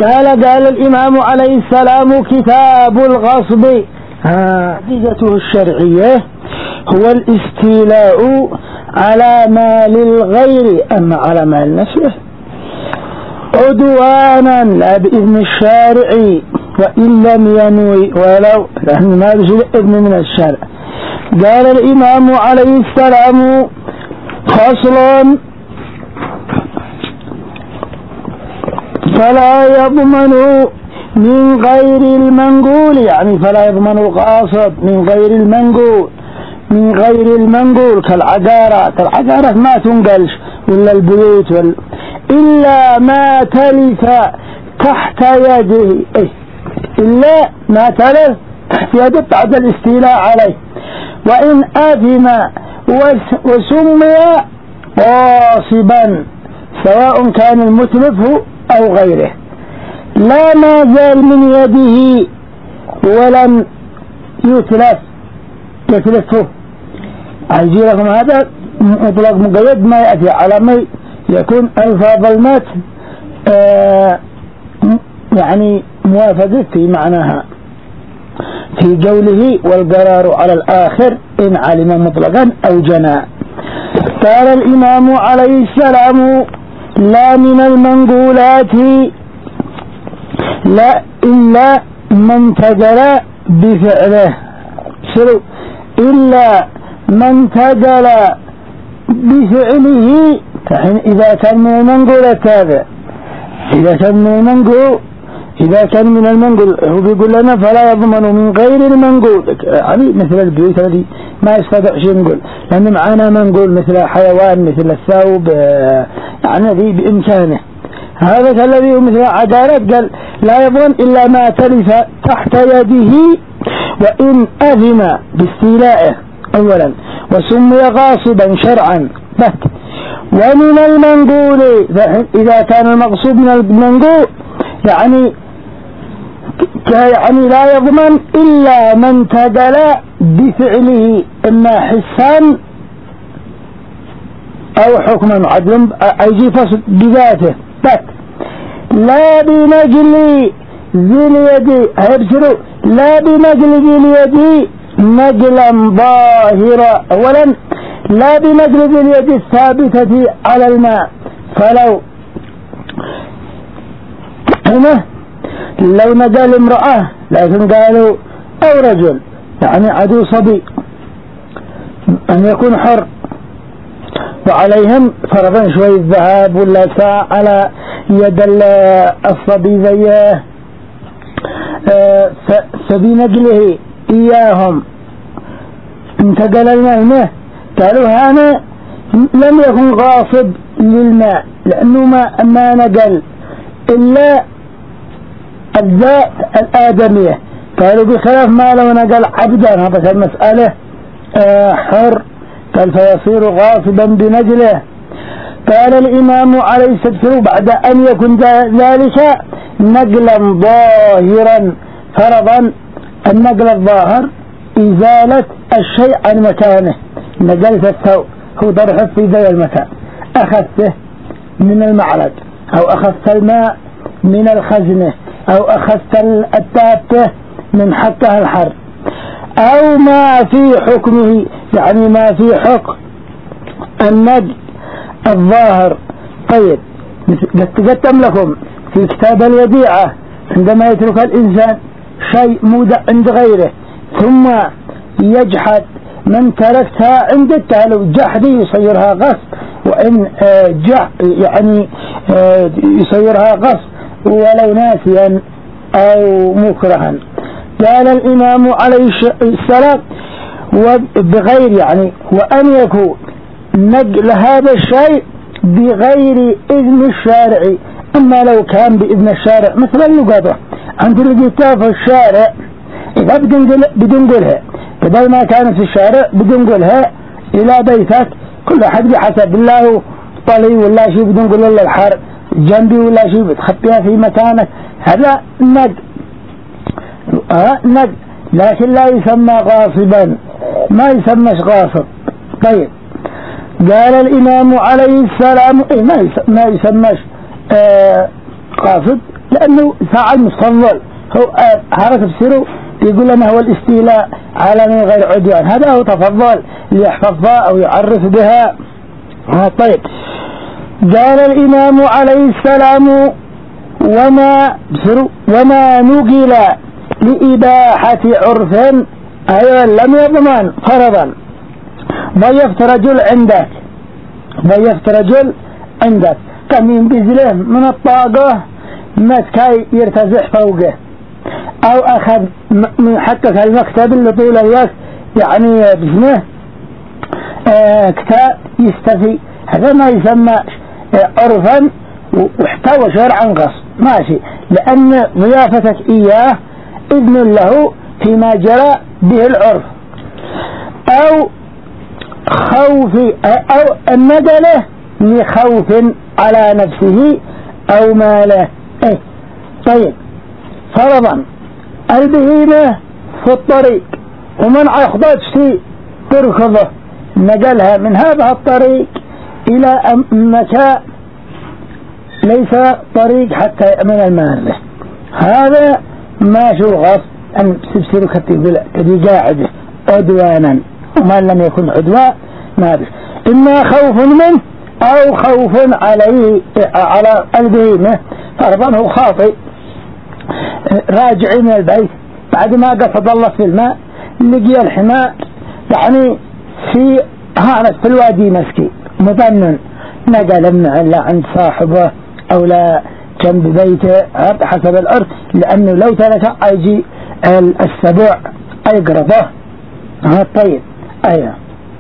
قال الإمام عليه السلام: كتاب الغصب عقيدته الشرعية هو الاستيلاء على مال الغير أما على مال نفسه عدوانا لا بإذن الشارع وإن لم ينوي ولو لأن ما بشيء إذن من الشارع. قال الإمام عليه السلام: فصل: فلا يضمن من غير المنقول، يعني فلا يضمن القاصد من غير المنقول كالعقارات ما تنقلش ولا البيوت إلا ما تلف تحت يده، إلا ما تلف تحت يده بعد الاستيلاء عليه، وإن أثم وسمي غاصبا سواء كان المتلف أو غيره لا ما زال من يده ولم يتلفه. أجي لكم هذا مطلق مقيد ما يأتي على ما يكون ألفاظ المات يعني موافقة في معناها في قوله: والقرار على الآخر إن علم مطلقا أو جنى. قال الإمام عليه السلام: لا من المنقولات لا إلا من تدل بفعله، إلا من تدل بفعله. إذا كان من المنقول التابع، إذا كان من المنقول هو بيقول لنا فلا يضمن من غير المنقول، يعني مثل البيوت الذي ما يستطيع شيء نقول لأن معانا منقول مثل حيوان مثل الثوب، يعني ذي بإمكانه. هذا الذي مثل عقارات قال لا يضمن إلا ما تلف تحت يده وإن أذن باستيلائه أولا وسمي غاصبا شرعا. ومن المنقول إذا كان المقصود من المنقول يعني لا يضمن إلا من تدل بفعله إما حسا أو حكما عدلا أيجي فصل بذاته لا بنجل ذي اليد، هيبسلوا لا بنجل ذي اليد نجلا ظاهرا. أولا لا بنجل ذي اليد الثابتة على الماء، فلو هنا لو نجل امرأة لكن قالوا أو رجل يعني عدو صبي أن يكون حر وعليهم فرضا شوي الذهب ولا ساعة على يد الصبي زيه فبنجله إياهم انتقل الماء، قالوا هذا لم يكن غاصب للماء لأنه ما نقل إلا الذات الآدمية. قالوا بخلاف ما لو نقل عبدا هذا المسألة حر قال فيصير غاصبا بنجله. قال الإمام عليه السلام بعد أن يكون ذلك نقلا ظاهرا، فرضا النقل الظاهر إزالة الشيء عن مكانه. نقلت الثوب هو ضرحه في ذي المكان، أخذته من المعرض أو أخذت الماء من الخزنة أو أخذت التابة من حقها الحر أو ما في حكمه، يعني ما في حكم النقل الظاهر. طيب قدم لكم في كتاب الوديعة عندما يترك الإنسان شيء مودع عند غيره ثم يجحد من تركتها عند لو جحدي يصيرها غصب، وإن يعني يصيرها غصب ولو ناسيا أو مكرها. قال الإمام عليه السلام وبغير يعني وأن يكون نقل هذا الشيء بغير إذن الشارع. أما لو كان بإذن الشارع مثل اللقطة عند الرجال في الشارع إذا بدنقلها بدل ما كانت في الشارع بدنقلها إلى بيتك كل أحد بحسب الله طلي ولا شيء بدنقل ولا الحر جنبي ولا شيء بتخطيها في مكانك، هذا نقل لكن لا يسمى غاصبا، ما يسمىش غاصب. طيب قال الإمام عليه السلام ما يسمىش غاصب لأنه فاعل مستفضل. هو هذا تفسيره يقول لنا هو الاستيلاء على من غير عدوان، هذا هو تفضل ليحفظها أو يعرف بها. طيب قال الإمام عليه السلام وما نقل لإباحة عرف أيضا لم يضمن فرضا. ضيفت رجل عندك كم ينبذله من الطاقة مسكاي يرتزح فوقه، أو أخذ من حقك المكتب اللي طول الوقت يعني باسمه كتاب يستفي، هذا ما يسمى عرفا واحتوى شرعا غصب ماشي، لأن ضيافتك إياه إذن له فيما جرى به العرف، أو خوف أو النقله لخوف على نفسه أو ماله. طيب فرضا البهيمة في الطريق ومنع أخذتش تركضه، نقلها من هذا الطريق إلى مكان ليس طريق حتى يأمن المال له، هذا ما شو غصب أن تبصر كدي قاعدة عدوانا، وما لم يكن عدوان ما بس، إما خوف منه أو خوف عليه على البهيمة. فرضا هو خاطئ راجع من البيت بعد ما قصد الله في الماء، لقي الحمار يعني في الوادي مسكي مظنن، نقل من لا عند صاحبه أو لا جنب بيته حسب العرف، لأنه لو ترك يجي السبع يقرضه. طيب أيوه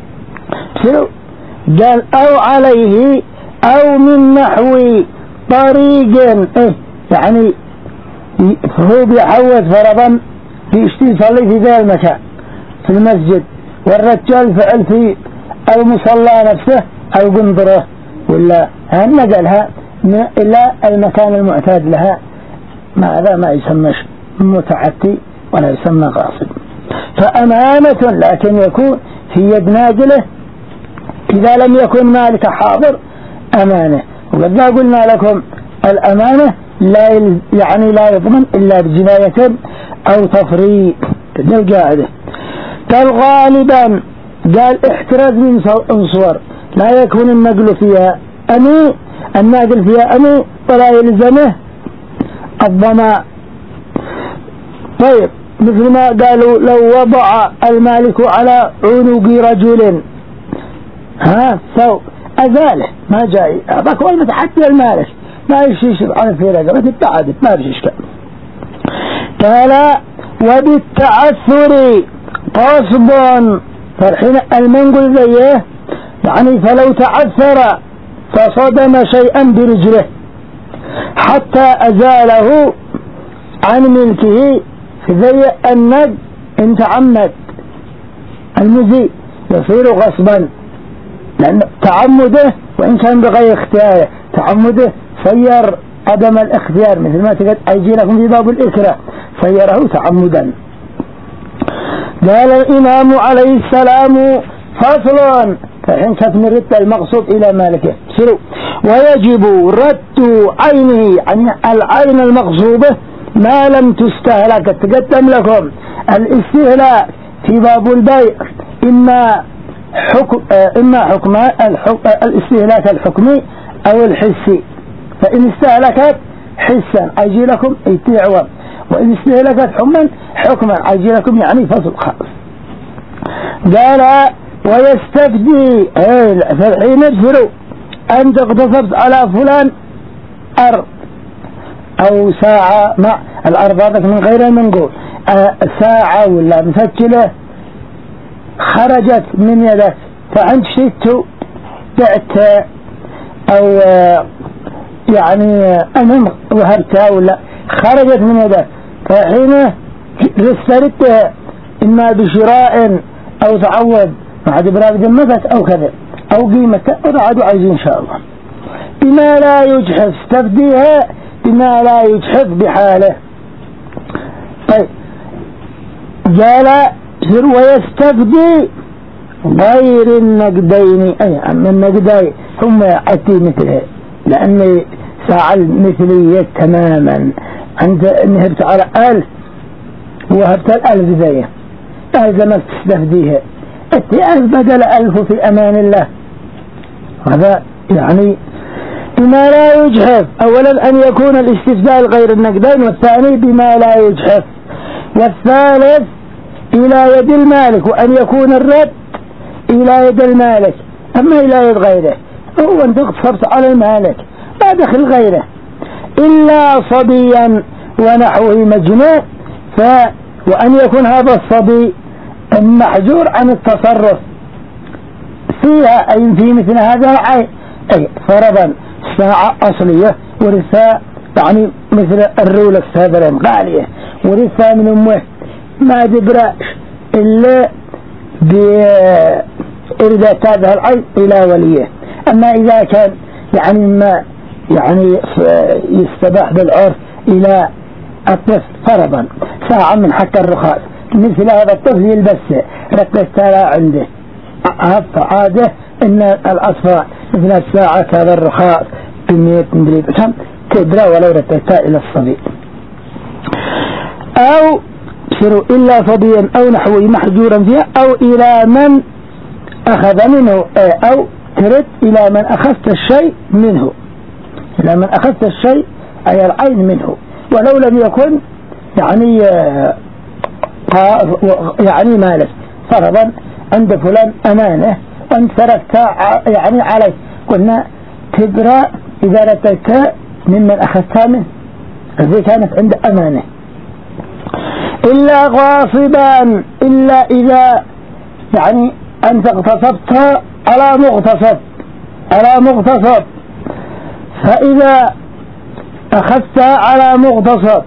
قال أو عليه أو من نحو طريق يعني هو بيحوز فرضا يصلي في ذا المكان في المسجد، والرجال فعل في المصلى نفسه أو قنطره ولا نقلها إلى المكان المعتاد لها، هذا ما يسمى متعتي ولا يسمى غاصب. فأمانة لكن يكون في يد ناقله إذا لم يكن مالك حاضر أمانة، وقد قلنا لكم الأمانة لا يضمن إلا بجناية أو تفريط القاعدة. كالغالبا قال احتراز من صور لا يكون النقل فيها الناقل فيها ولا يلزمه الضمان. طيب مثل ما قالوا لو وضع المالك على عنق رجل سو أزاله ما جاي أعطاك والمة حتى المالك ما يشيش عن في رقبة التعادل ما بيش إشكال. قال وبالتعثر قصد، فالحين المنقل زيه يعني فلو تعثر فصدم شيئا برجله حتى أزاله عن ملكه زي النج إن تعمد المزي يصير غصبا، لأن تعمده وإن كان بغير اختياره تعمده صير عدم الاختيار، مثل ما تقول أيجي لكم في باب الإكراه صيره تعمدا. قال الإمام عليه السلام فصل، فحين تتمرد المقصود إلى مالكه ويجب رد عينه عن العين المغصوبة ما لم تستهلك. تقدم لكم الاستهلاك في باب البيع إما حكم الاستهلاك الحكمي أو الحسي، فإن استهلكت حسا أجي لكم يتعوى، وإن استهلكت حكما أجي لكم يعني فصل خاص. قال ويستفدي فالحين نجفروا أنت اقتصرت على فلان أرض أو ساعة مع الأرض هذا من غير المنقول ساعة ولا مسجلة خرجت من يدك فأنت شئت بعتها أو يعني أمام ظهرتها ولا خرجت من يدك، فحين رسلتها إما بشراء أو تعوض مع إبراء ذمتك أو كذا أو قيمتها ورعدوا عايزين إن شاء الله بما لا يجحف، استفديها بما لا يجحف بحاله. طيب قال ويستفدي غير النقدين، أي من النقدين هم أتي مثله، لأن ساعة المثلية تماما. أنت نهبت على 1000 وهبت 1000 زيه ألزمت تستفديها 1000 بدل 1000 في أمان الله. هذا يعني بما لا يجحف. أولا أن يكون الاستفداء غير النقدين، والثاني بما لا يجحف، والثالث إلى يد المالك، وأن يكون الرد إلى يد المالك. أما إلى يد غيره هو أنت اقتصرت على المالك ما دخل غيره إلا صبيا ونحوه مجنون. وأن يكون هذا الصبي المحجور عن التصرف فيها، أي في مثل هذا العين، أي فرضا ساعة أصلية ورثها يعني مثل الرولكس هذا الغالية ورثها من أمه ما دبرش إلا بإرداء هذا العين إلى وليه. أما إذا كان يعني ما يعني يستباح بالعرف إلى الطفل فرضا ساعة من حق الرخاص، مثل هذا الطفل يلبسه ركزتها عنده عادة إن الأطفال مثل الساعة هذا الرخاص بمية مدري كم تدرى ولو ركزتها إلى الصبي. أو بصروا إلا صبيا أو نحوه محجورا فيها، أو إلى من أخذ منه، أو ترد إلى من أخذت الشيء منه، إلى من أخذت الشيء أي العين منه ولو لم يكن يعني مالك. فرضا عند فلان أمانة وانت تركتها يعني عليه، قلنا تبرأ إذا رتكتها ممن أخذتها منه، هذه كانت عند أمانة. إلا غاصبا، إلا إذا يعني أنت اغتصبتها على مغتصب، فإذا أخذتها على مغتصب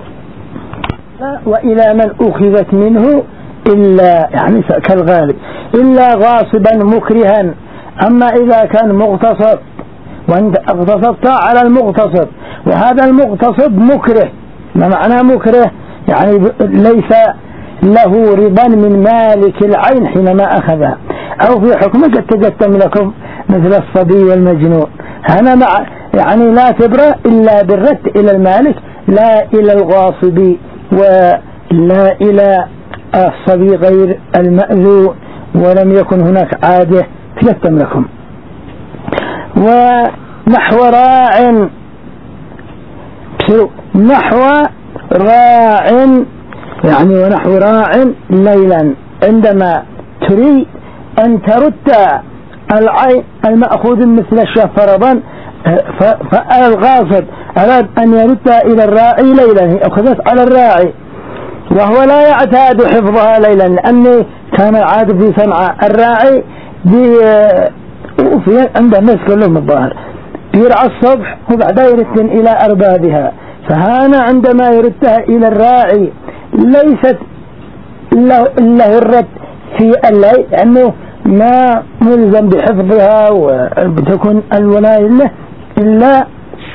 وإلى من أخذت منه إلا يعني كالغالب إلا غاصبا مكرها. أما إذا كان مغتصب وأنت اغتصبتها على المغتصب وهذا المغتصب مكره، ما معنى مكره؟ يعني ليس له رضا من مالك العين حينما أخذها، أو في حكم قد تقدم لكم مثل الصبي والمجنون. هنا مع يعني لا تبرأ إلا بالرد إلى المالك لا إلى الغاصب ولا إلى الصبي غير المأذون، ولم يكن هناك عادة تقدم لكم. ونحو راع، نحو راع يعني ونحو راع ليلا، عندما تريد أن ترد العين المأخوذ مثل الشاة فرضا، فالغاصب أراد أن يردها إلى الراعي ليلا، هي أخذت على الراعي وهو لا يعتاد حفظها ليلا، لأنه كان عاد في صنعاء الراعي وفي عنده الناس كلهم الظاهر يرعى الصبح وبعدها يرد إلى أربابها. فهنا عندما يردها إلى الراعي ليست له الرد في الليل، لأنه ما ملزم بحفظها وبتكون الولاية له إلا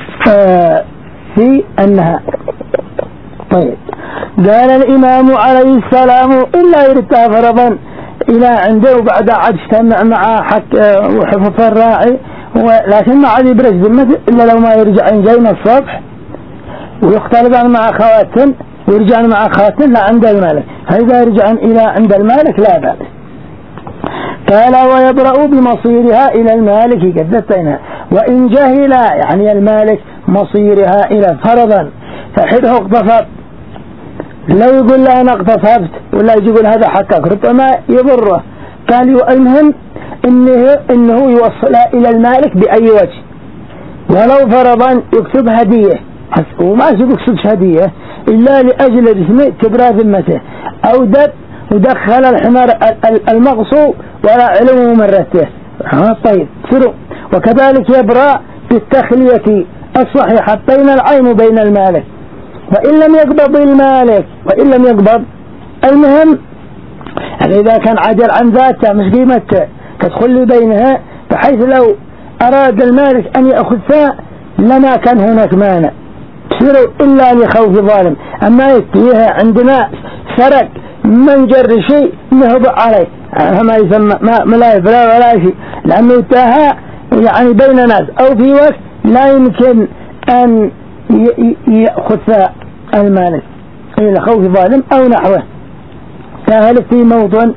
في النهار. طيب، قال الإمام عليه السلام إلا يردها فرضا إلى عنده وبعد عاد اجتمع مع حق وحفظ الراعي، ولكن ما عاد يبرز ذمته إلا لو ما يرجع جاينا الصبح ويختلطان مع خواتن ويرجعن مع خواتن لا عند المالك، فإذا يرجعن إلى عند المالك لا بأس. قال ويبرأ بمصيرها إلى المالك قدتينها، وإن جهل يعني المالك مصيرها إلى فرضا فحده اغتصب، لا يقول لا أنا اغتصبت ولا يقول هذا حقك، ربما يضره. قال المهم إنه يوصلها إلى المالك بأي وجه، ولو فرضا يكتب هدية وما يكتبش هدية إلا لأجل رسمه تبرى ذمته، أو ودخل الحمار المغصوب ولا علم مرته. طيب سروا. وكذلك يبرأ بالتخلية الصحيحة بين العين وبين المالك، وإن لم يقبض المالك وإن لم يقبض، المهم إذا كان عجل عن ذاته مش قيمته تدخل بينها، بحيث لو أراد المالك أن يأخذها لما كان هناك مانع سروا إلا لخوف ظالم. أما يتيها عندنا سرق من جر شيء نهض عليه، ما يسمى ما لا يفرى ولا شيء، لأنه تاها يعني بين ناس أو في وقت لا يمكن أن يأخذ المالك إلى خوف ظالم أو نحوه. كهل في موطن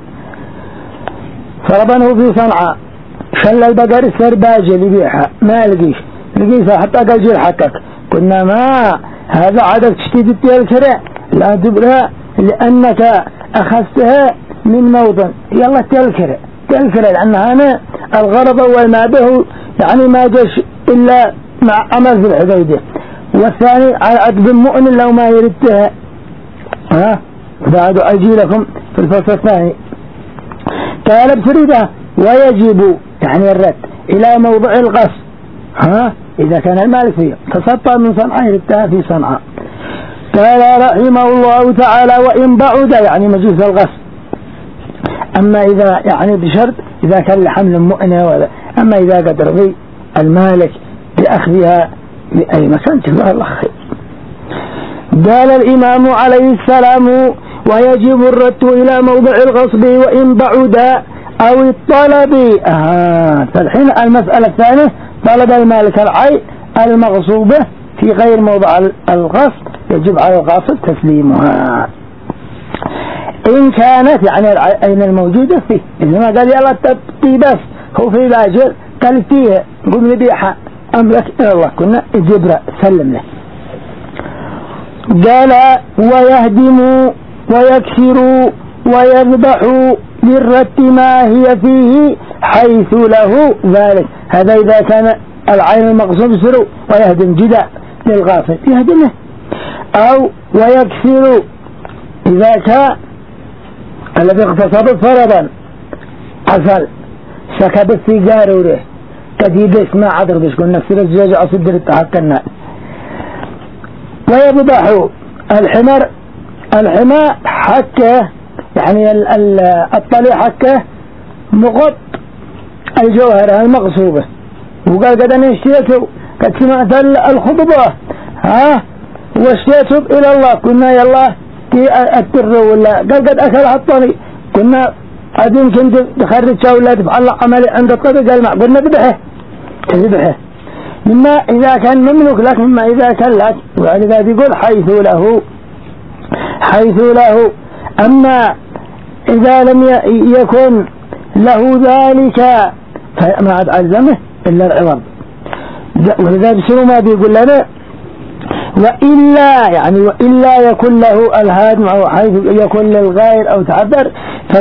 فربنه في صنعاء شل البقر السرباجة اللي بيعها ما لقيسها حتى قال جيل حقك، قلنا ما هذا عدد تشتيد الكرع لا تبرأ لأنك أخذتها من موطن يلا تلكرع لأن هنا الغرض أول ما به يعني ما جاش إلا مع عمل في الحديدة، والثاني على عدد مؤمن لو ما يردها بعد أجي لكم في الفصل الثاني. قال بسريدة ويجب يعني الرد إلى موضع القصد إذا كان المالك فيه تسطى من صنعاء يردها في صنعاء. قال رحمه الله تعالى وإن بعد يعني مجلس القصد، أما إذا يعني بشرط إذا كان لحمل مؤنة ولا، أما إذا قد رضي المالك بأخذها لأي مكان جزاه الله خير. قال الإمام عليه السلام ويجب الرد إلى موضع الغصب وإن بعد أو الطلب. فالحين المسألة الثانية طلب المالك العين المغصوبة في غير موضع الغصب يجب على الغاصب تسليمها إن كانت يعني العين الموجودة فيه. إنما قال يلا تبقي بس هو في باجر قال فيها قم نبيعها أمرك إلى الله كنا جبرة سلم له. قال ويهدم ويكسر ويذبح للرت ما هي فيه حيث له ذلك. هذا إذا كان العين المغصوب سر ويهدم جداء للغاصب يهدمه، أو ويكسر إذا كان الذي اغتصب فرضا حصل سكب السيجار وره كديد اسمع عذر بشكل نفسي الزجاج أصدر التحق الناس. ويذبح الحمار حكه يعني الطلي حكه مغط الجوهرة المغصوبة، وقال قد أنا اشتيته قد سمعت الخطبة واشتيته إلى الله كنا يلا في التر ولا قال قد أكلها الطلي كنا قد يمكن تخرج ولا تفعل عملي عند الطلي قال ما قلنا تذبحه مما إذا كان مملك لك مما إذا كان لك، وعلى يقول حيث له. أما إذا لم يكن له ذلك فما عاد علمه إلا العوض. ولذا بسروا ما بيقول لنا وإلا يكون له الهادم أو حيث يكون للغير أو تعبر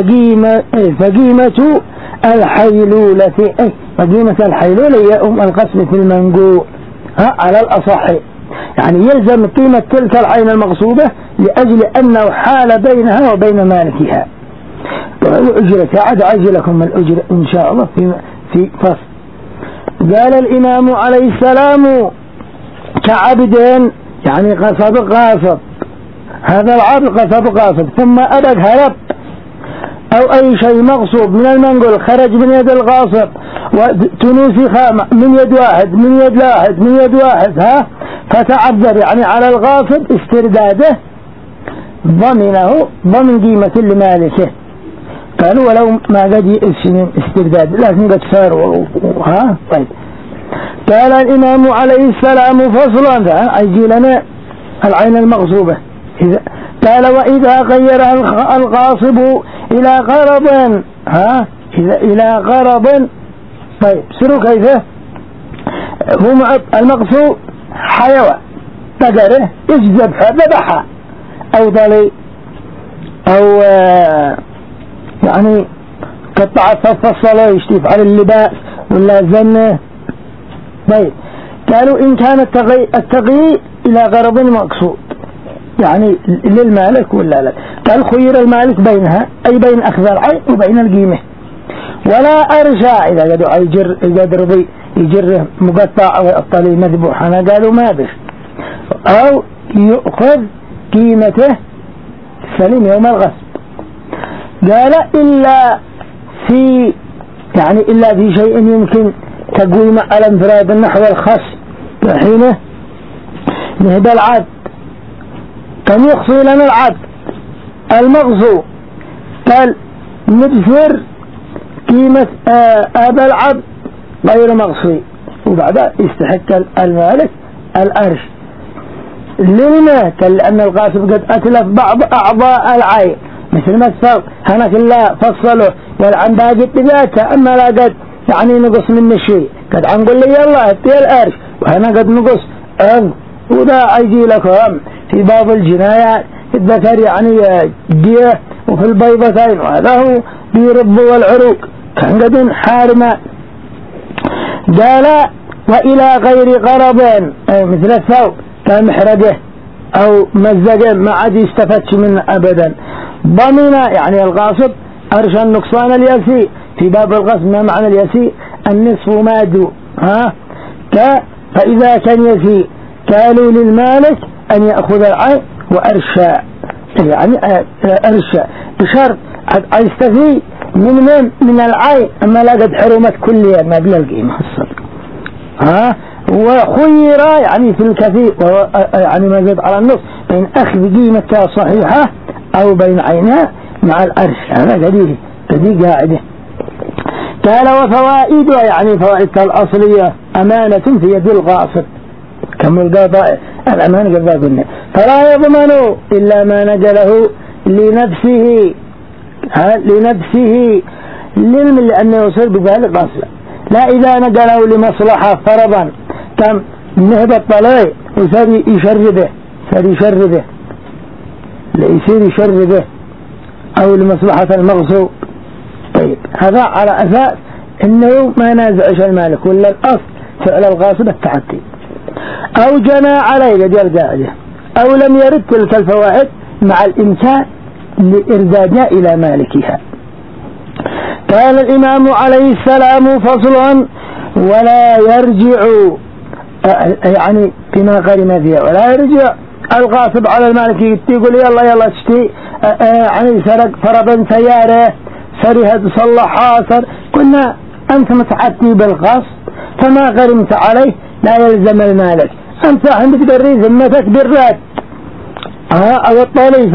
فقيمة الحيلولة فقيمة الحيلولة هي القسم في المنقوع على الأصح، يعني يلزم قيمة تلك العين المغصوبة لأجل أنه حال بينها وبين مالكها. والأجرة عاد عجلكم الأجرة إن شاء الله في فصل. قال الإمام عليه السلام كعبدين يعني قصب هذا العبد قصب ثم أبد هرب أو أي شيء مغصوب من المنقول خرج من يد الغاصب وتنوسخ من يد واحد فتعذر يعني على الغاصب استرداده ضمن قيمة لمالكه. قالوا ولو ما قد يئس استرداد لكن قد صار طيب. قال الإمام عليه السلام فصلا أيجي لنا العين المغصوبة. قال وإذا غير الغاصب إلى غرض إلى غرض طيب سروا كيفه هو المغصوب حيوان بقره يذبحها ذبحها أو ضلي أو يعني قطعة فصله يشتيف على اللباس ولا زنه. طيب قالوا إن كان التغيير إلى غرض مقصود يعني للمالك ولا لا، قال خير المالك بينها أي بين أخذ العين وبين القيمة ولا أرجع إذا قدوا رضي يجره مقطع أو الطلي مذبوح أنا قالوا ما بش أو يأخذ قيمته سليم يوم الغصب. قال إلا في شيء يمكن تقويم على انفراد النحو الخاص حينه نهدى العبد كان يخصي لنا العبد المغزو قال نبصر قيمة أبا العبد غير مغصي وبعدها يستحق المالك الأرش للماء، لأن الغاصب قد أتلف بعض أعضاء العين مثل ما السر هنا كلا فصله والعن باقي اتجاهته، أما لا قد يعني نقص من شيء قد عنقول لي يلا اتي الأرش وهنا قد نقص وذا يجي لكم في بعض الجنايات الذكر يعني ديه وفي البيضتين، وهذا هو بيرب والعروق كان قد حارما. قال وإلى غير غرض مثل الثوب كان محرقه أو مزقه ما عاد يستفدش منه أبدا. ضمن يعني الغاصب أرش النقصان اليسير، في باب الغصب ما معنى اليسير؟ النصف ما دون فإذا كان يسير قالوا للمالك أن يأخذ العين وأرشاء، يعني أرشاء بشرط يستفيد من العين، أما لا قد حرمت كليا ما بلا القيمة الصدق. وخير يعني في الكثير يعني ما زاد على النص بين أخذ قيمتها صحيحة أو بين عينها مع الأرش، هذا قديه قاعدة. قال وفوائدها يعني فوائدها الأصلية أمانة في يد الغاصب كم القضاء الأمان قضاء قلنا، فلا يضمن إلا ما نجله لنفسه لأنه يصير بذلك غاصب، لا إذا نقله لمصلحة فرضا كم نهب الطلع وصار يشربه ليصير يشربه أو لمصلحة المغصوب. طيب هذا على أساس إنه ما نازعش المالك، ولا الأصل فعل الغاصب التعدي أو جنى عليه قد القاعدة أو لم يرد تلك الفوائد مع الإمكان لإردادها إلى مالكها. قال الإمام عليه السلام فصل ولا يرجع يعني فيما قرن فيها، ولا يرجع الغاصب على المالك يقول يلا اشتي يعني سرق فرضا سيارة سرها تصلحها قلنا أنت متعدي بالغصب فما غرمت عليه لا يلزم المالك، أنت عندك دري ذمتك بالرد أو الطبيب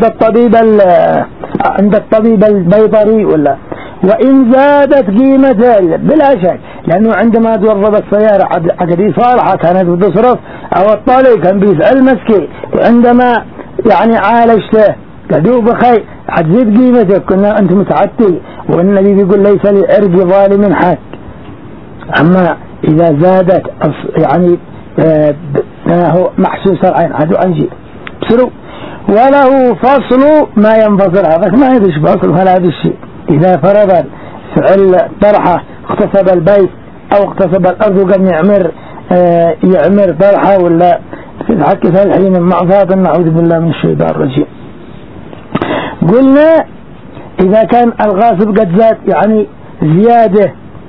عند الطبيب البيطري ولا، وإن زادت قيمته بلا شك لأنه عندما توظف السيارة عقدي صالحة كانت بتصرف أو الطالب كان بيسأل مسكي، وعندما يعني عالجته قدوا بخير حتزيد قيمته كنا أنت متعتي، والنبي بيقول ليس لعرض ظالم حق. أما إذا زادت يعني هو محسوس العين عدو عنجي بسرو وله فصل ما ينفصل، هذا ما يدش فصل ولا هذا الشيء. إذا فرضا فعل طرحة اغتصب البيت أو اغتصب الأرض وقام يعمر طرحة ولا في الحق فالحين المعصاة نعوذ بالله من الشيطان الرجيم. قلنا إذا كان الغاصب قد زاد يعني زيادة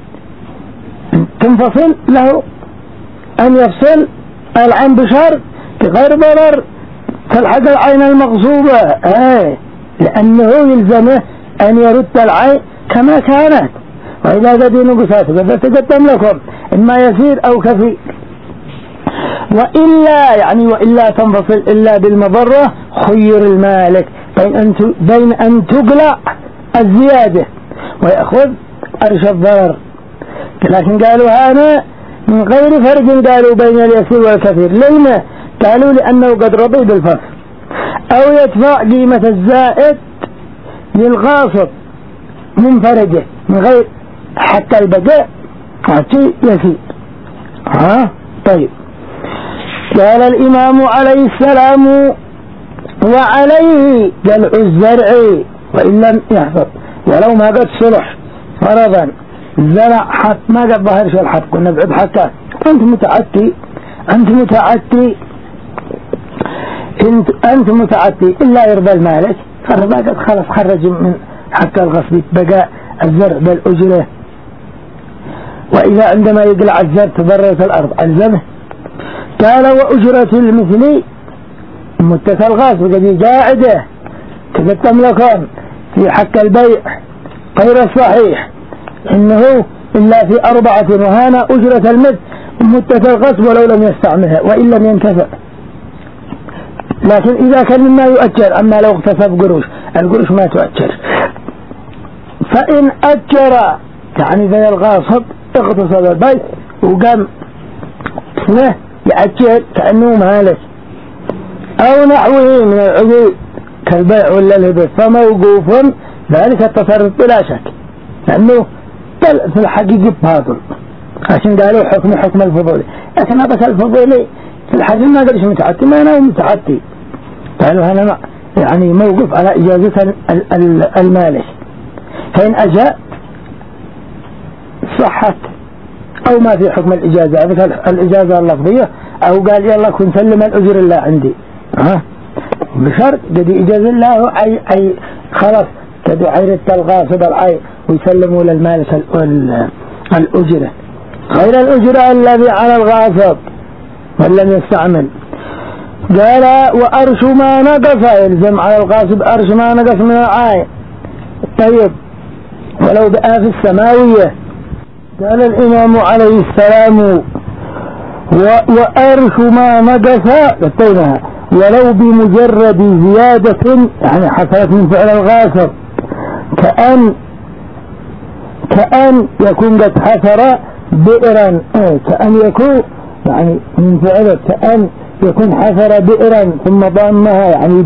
تنفصل له أن يفصل العين بشرط غير ضرر تلحق العين المغصوبة، لأنه يلزمه أن يرد العين كما كانت، وإذا قد نقصاته قد تقدم لكم إما يسير أو كثير. وإلا تنفصل إلا بالمضرة خير المالك بين أن تقلع الزيادة ويأخذ أرش الضرر، لكن قالوا هذا من غير فرق قالوا بين اليسير والكثير. لما قالوا لأنه قد رضي بالفصل أو يدفع قيمة الزائد للغاصب منفرجة من غير حتى البقاء حتى يسير. طيب قال الإمام عليه السلام وعليه جمع الزرع وإن لم يحفظ ولو ما قد صلح فرضا زرع حق ما قد ظهرش الحق قلنا بعد حقا أنت متعدي إلا يرضى المالك فرضا قد خلص خرج من حق الغصب بقى الزرع بالأجرة. وإذا عندما يقلع الزرع تضررت الأرض ألزمه. قال وأجرة المثل مدة الغصب قد قاعدة تقدم لكم في حق البيع غير الصحيح إنه إلا في 4 وهنا أجرة المثل مدة الغصب ولو لم يستعملها وإن لم ينتفع، لكن إذا كان مما يؤجر. أما لو اغتصب القروش ما تؤجر. فإن أجر يعني ذي الغاصب اغتصب البيت وقام الأجل كأنه مالك أو نحوه من العقود كالبيع ولا الهبة فموقوف ذلك التصرف بلا شك لأنه في الحقيقة باطل عشان قالوا حكم الفضولي لكن هذا الفضولي في الحقيقة ما قالش متعتي ما أنا متعتي قالوا هذا يعني موقف على إجازة المالك فإن أجاء صحت أو ما في حكم الإجازة هذه الإجازة اللفظية أو قال يلا كن سلم الأجر الله عندي بشرط قد إجازة الله أي خلاص قد عير الغاصب العين ويسلموا للمالك الأجرة غير الأجرة الذي على الغاصب من لم يستعمل قال وأرش ما نقص يلزم على الغاصب أرش ما نقص من العين طيب ولو بآف السماوية قال الإمام عليه السلام وأرش ما نقص قلتينها ولو بمجرد زيادة يعني حصلت من فعل الغاصب كأن يكون قد حفر بئرا كأن يكون يعني من فعله كأن يكون حفر بئرا ثم ضمها يعني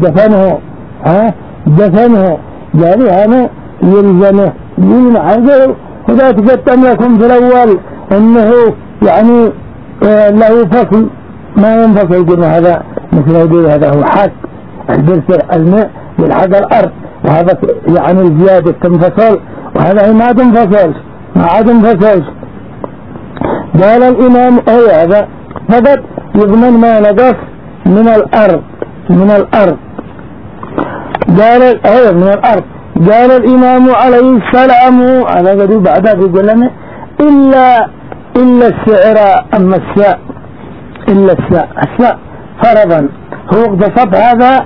دفنها يعني هذا يلزمه من عزو وذا تقدم لكم في الأول أنه يعني له فصل ما ينفصل يقولنا هذا مثل يقول هذا هو حق البرسل الماء للحق الأرض وهذا يعني الزيادة تنفصل وهذا ما تنفصل ما عاد انفصل قال الإمام أي هذا فقط يضمن ما نقص من الأرض قال أي من الأرض قال الإمام عليه السلام على قدو بعدها يقول لنا إلا السعر أما الساء إلا الساء فرضا هو اقتصد هذا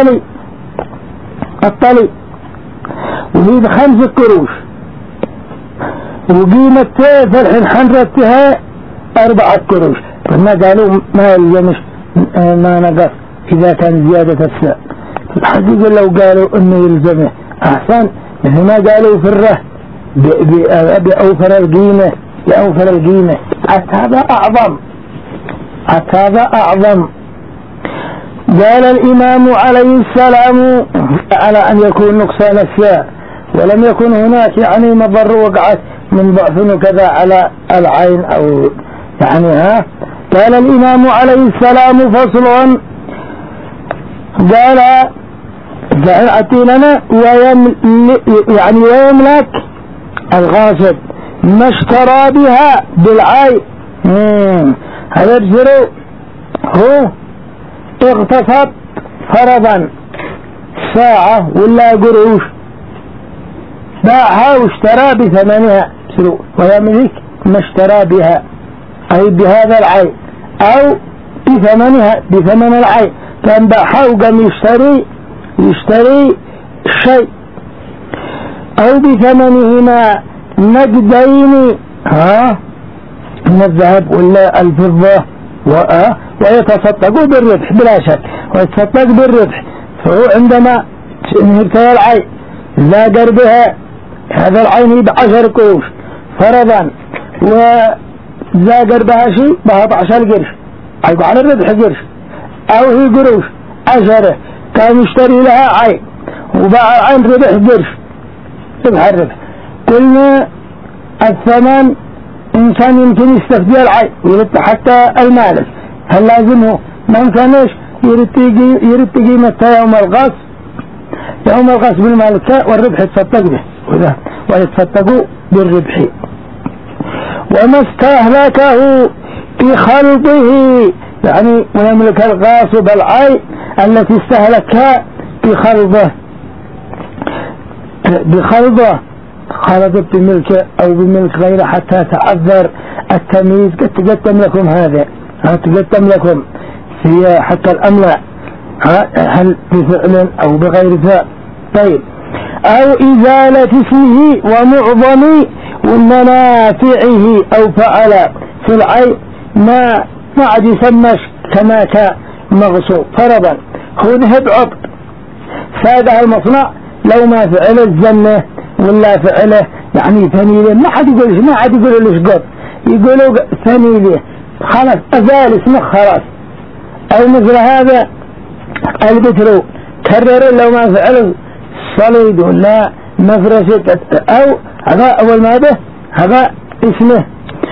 الطلي وهي ب5 قروش وقيمته فالحين حنرتها 4 قروش فما قالوا ما يلزمش ما نقص إذا كان زيادة الساء الحقيقة لو قالوا انه يلزمه احسن مثل ما قالوا في الرهن بأوفر القيمة هذا أعظم قال الإمام عليه السلام على أن يكون نقصان الساء ولم يكن هناك يعني مضر وقعت من ضعف وكذا على العين أو يعني قال الإمام عليه السلام فصل قال أعطي لنا ويملك الغاصب ما اشترى بها بالعين هذا الجرو هو اغتصب فرضا ساعة ولا قروش باعها واشترى بثمنها ويملك ما اشترى بها أي بهذا العين أو بثمن العين كان باعها وقام يشتري الشيء أو بثمنهما نقدين من الذهب ولا الفضة ويتصدقوا بالربح بلا شك ويتصدق بالربح فهو عندما ابتلى العين زاجر بها هذا العين ب10 قروش فرضا وزاجر بها شيء ب10 قرش أي على الربح قرش أو هي قروش 10 كان يشتري لها عين وباع العين ربح قرش ربح الربح قلنا الثمن إنسان يمكن يستفدي العين ويرد حتى المالك هل لازمه ما كانش يرد قيمتها يوم الغصب بالمالكة والربح يتصدق به ويتصدقوا بالربح وما استهلكه بخلطه يعني ويملك الغاصب العين التي استهلكها بخلطه خلطت بملك أو بملك غيره حتى تعذر التمييز قد تقدم لكم هذا تقدم لكم في حتى الأملاء هل بفعل أو بغير فعل طيب أو إزالة اسمه ومعظم منافعه أو فعل في العين ما عاد يسمش كما كان مغصوب فرضا هو ذهب عقد سادها المصنع لو ما فعل الزنة ولا فعله يعني ثنيله ما عاد يقول ليش قط يقولوا ثنيله خلاص أزال اسمه خلاص. أو مثل هذا البترو كرر لو ما فعله صليد ولا مفرشة أو هذا أول ماذا هذا اسمه.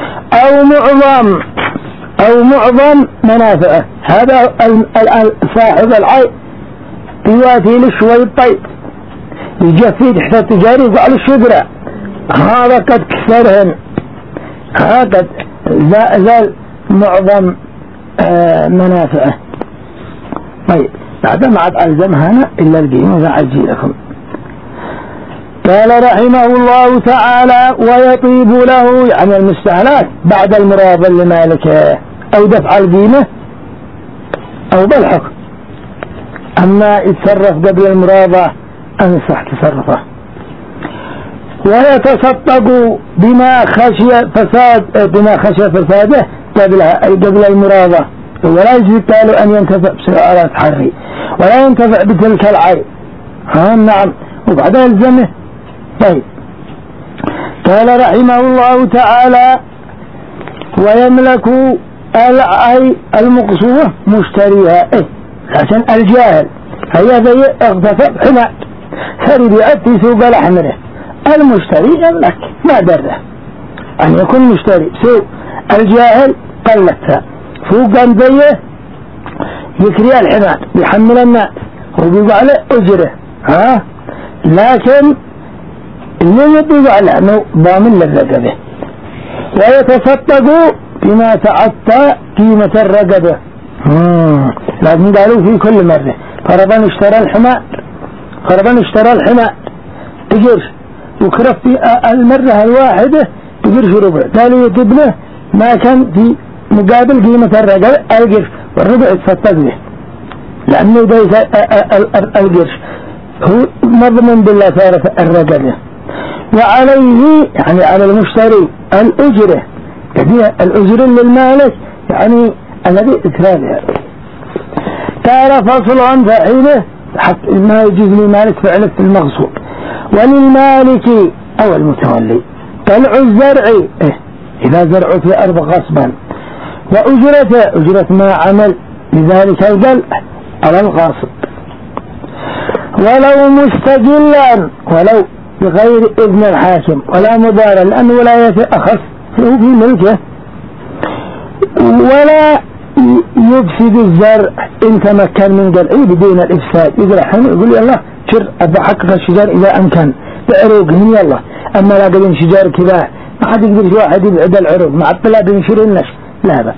أو معظم منافعه، هذا صاحب العين يواتي لشوي الطيب يجفي تحت التجاري وعلى الشجرة، هذا قد كسرهن، هذا زال معظم منافعه. طيب بعد ما عاد ألزمها أنا إلا القيمة فأعجي لكم. قال رحمه الله تعالى ويطيب له يعني المستهلات بعد المراضى لمالك أو دفع القيمة أو بالحكم. أما يتصرف قبل المراضى أنصح تصرفه. ويتصدق بما خشي فساده قبل المراضى، ولا يجوز له أن ينتفع بسعرات حري ولا ينتفع بتلك العين. نعم. وبعد الزمه. طيب قال رحمه الله تعالى ويملك العين المقصوة مشتريها. عشان الجاهل هيا ذي اغتفى حماء فريد يأتي سوق الأحمره، المشتري يملك ما دره أن يكون مشتري. سوق الجاهل قلتها فوق ذي يكري الحماء يحمل الناس ويبقى عليه أجره. لكن اللي يبقى على أنه ضامن للرقبة. ويتصدق بما تعطى قيمة الرقبة. لازم قالوا في كل مرة فرضا اشترى الحماء تجرش وكرف في المرة الواحدة تجرش ربع، قالوا يجيب له ما كان في مقابل قيمة الرقبة القرش، والربع يتصدق به لأنه ليس القرش هو مضمن بالله صارت الرقبة. وعليه يعني على المشتري الأجرة، الأجرة للمالك يعني الذي إكرامها. قال فصل عن فعله حتى ما يجوز للمالك فعله في المغصوب. وللمالك أو المتولي قلع الزرع إذا زرعوا في أرض غصبا، أجرة ما عمل لذلك القلع على الغاصب. ولو مستقلا ولو بغير إذن الحاكم ولا مضارا لأن ولايته أخص فهو في ملكه. ولا يفسد الزرع إن تمكن من قلعه بدون الإفساد. يقول يلا شر أبحقق الشجار إذا أمكن بعروقهم يلا، أما لا قد شجار كذا ما حد يقدر واحد يبعد العروق مع الطلاب ينشر النش لا بأس.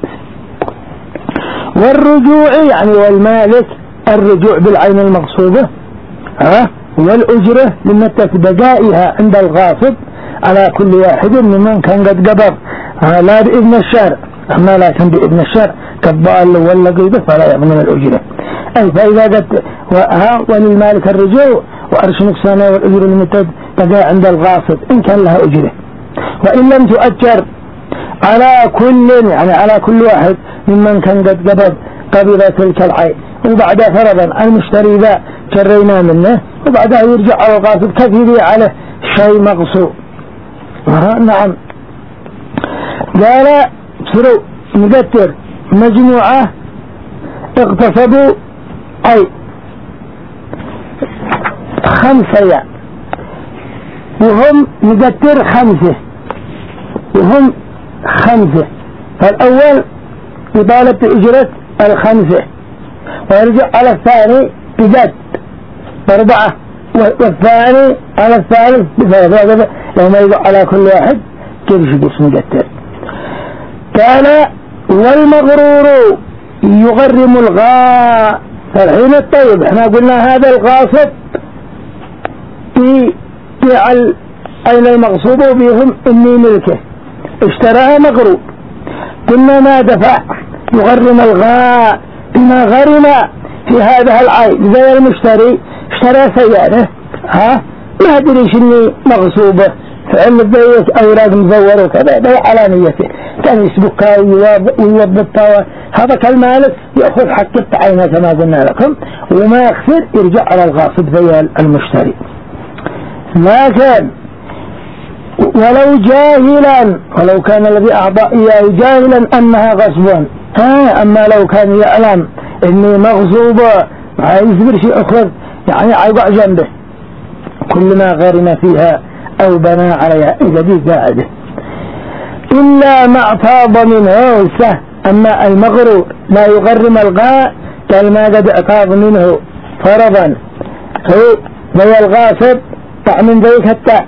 والرجوع يعني والمالك الرجوع بالعين المغصوبة والأجرة لمدة بقائها عند الغاصب على كل واحد ممن كان قد قبض لا بإذن الشرع. أما لا كان بإذن الشرع كالضال ولا قيده فلا يضمن الأجرة. أي فإذا قد وللمالك الرجوع وأرش نقصانه والأجرة لمدة بقاء عند الغاصب إن كان لها أجرة. وإن لم تؤجر على كل يعني على كل واحد ممن كان قد قبض تلك العين. وبعد فرضا المشتري ذا شرينا منه وبعدها يرجع على الغاصب كثير عليه شيء مغصوب. نعم. قال سروا مقتر مجموعة اغتصبوا أي 5 وهم مقتر 5 وهم 5. فالأول يطالب بإجرة 5 ويرجع على الثاني بجد 4 والثاني على الثالث ب3 لما يرجع على كل واحد كيف مقتر. قال والمغرور يغرم الغاء. فالحين الطيب احنا قلنا هذا الغاصب يجعل أين المغصوب بهم إني ملكه اشتراها مغرور، قلنا ما دفع يغرم الغاء بما غرم في هذا العين. زي المشتري اشترى سيارة ما أدري شني مغصوبة فعل البيت أوراق مزورة وكذا بيع على نيته كان يسبقها ويوضبطها. هذا كالمالك يأخذ حق التعينة كما قلنا لكم وما يخسر يرجع على الغاصب زي المشتري. لكن ولو جاهلا، ولو كان الذي أعطى إياه جاهلا أنها غصب، أما لو كان يعلم إني مغصوبة ما يصبر شيء أخر، يعني يقع جنبه كل ما غرم فيها أو بنى عليها إذا دي قاعدة، إلا ما اعتاض منه. أما المغرور لا يغرم الغاء كالما قد اعتاض منه فرضا، زي الغاصب طع من ذيك التاء،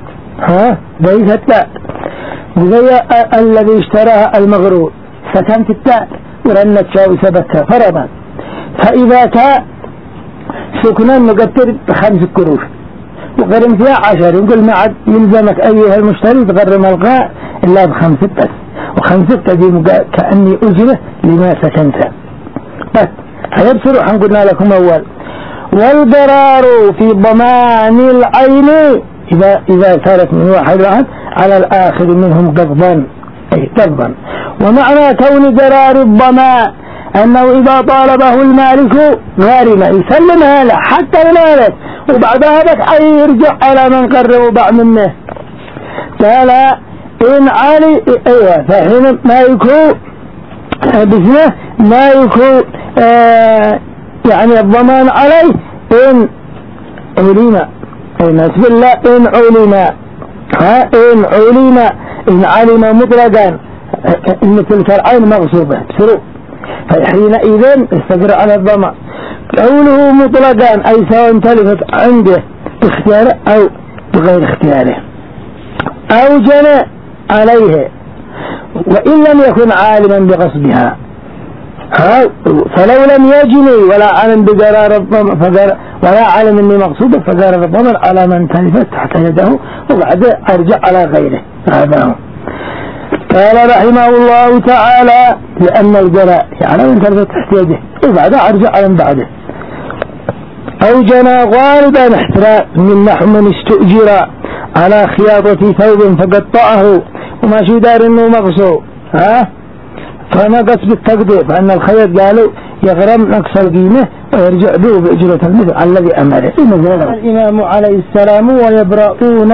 ذيك التاء، وزي الذي اشتراها المغرور سكنت التاء ورنت شاو سبتها فرضا، فإذا كان سكنا نقدر ب5 قروش وغرم فيها 10، يقول ما عاد يلزمك أيها المشتري تغرم الغاء إلا ب5 بس، و5 دي كأني أجره لما سكنتها بس. هيبصروا قلنا لكم أول. والضرار في ضمان العين إذا صارت من واحد على الآخر منهم قبضا، أي قبضا. ومعنى كون ضرار الضمان أنه إذا طالبه المالك غارمة يسلمها له حتى المالك، وبعدها بك يرجع على من قربوا بعض منه. قال إن علي فحين ما يكون باسمه ما يكون يعني الضمان عليه إن علم، نسب الله إن علم، إن علم، إن علم مطلقا إن تلك العين مغصوبة بسرو، فحينئذ استقر على الضمان. قوله مطلقا أي سواء تلفت عنده باختياره أو بغير اختياره، أو جنى عليه وإن لم يكن عالما بغصبها، فلو لم يجني ولا علم بقرار الضمان ولا علم اني مقصوده فقرار الضمان على من تلفت تحت يده وبعد ارجع على غيره. هذا هو. قال رحمه الله تعالى لأن الجراء على من تلفت تحت يده وبعد ارجع على من بعده. أو جنى غالبا احتراء من نحو من استؤجر على خياطة ثوب فقطعه وما شي دار انه مغصوب، فنقص بالتقدير، فأن الخيط قالوا يغرم نقص القيمة ويرجع به بأجرة المثل الذي أمره. الإمام عليه السلام ويبرؤون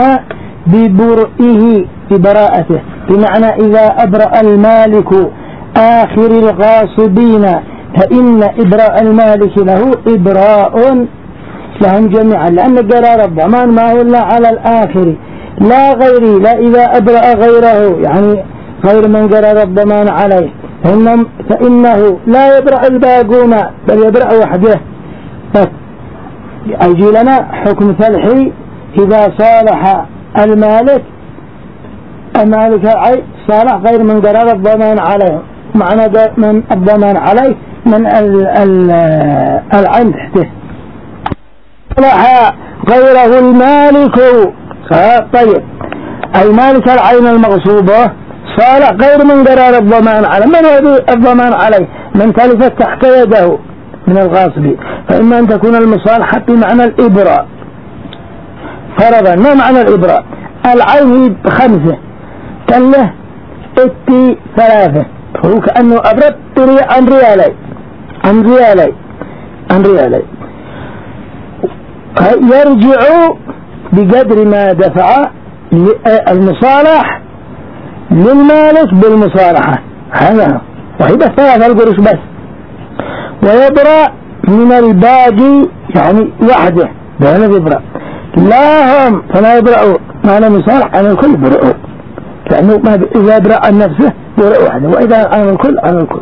ببرئه ببراءته، بمعنى إذا أبرأ المالك آخر الغاصبين فإن إبراء المالك له إبراء لهم جميعا، لأن قرار الضمان ما هو إلا على الآخر لا غيره، لا إذا أبرأ غيره يعني غير من قرار الضمان عليه فإنه لا يبرأ الباقون بل يبرأ وحده. يجي لنا حكم ثلحي إذا صالح المالك العين صالح غير من قرار الضمان عليه، معنى من الضمان عليه من العين تحته، صالح غيره المالك. طيب المالك العين المغصوبة صالح غير من قرار الضمان عليه، من هو الضمان عليه؟ من تلفت تحت يده من الغاصب، فإما أن تكون المصالحة بمعنى الإبراء فرضا. ما معنى الإبراء؟ العين 5 تله 3 هو كأنه أبرد عن ريالي يرجع بقدر ما دفع المصالح للمالك بالمصالحة، هذا وهي بس 3 قروش بس. ويبرأ من الباقي يعني وحده بهذا يبرأ، لا هم فلا يبرأوا ما لم يصالح عن الكل برأوا، لأنه إذا يبرأ عن نفسه برأ وحده، وإذا عن الكل عن الكل.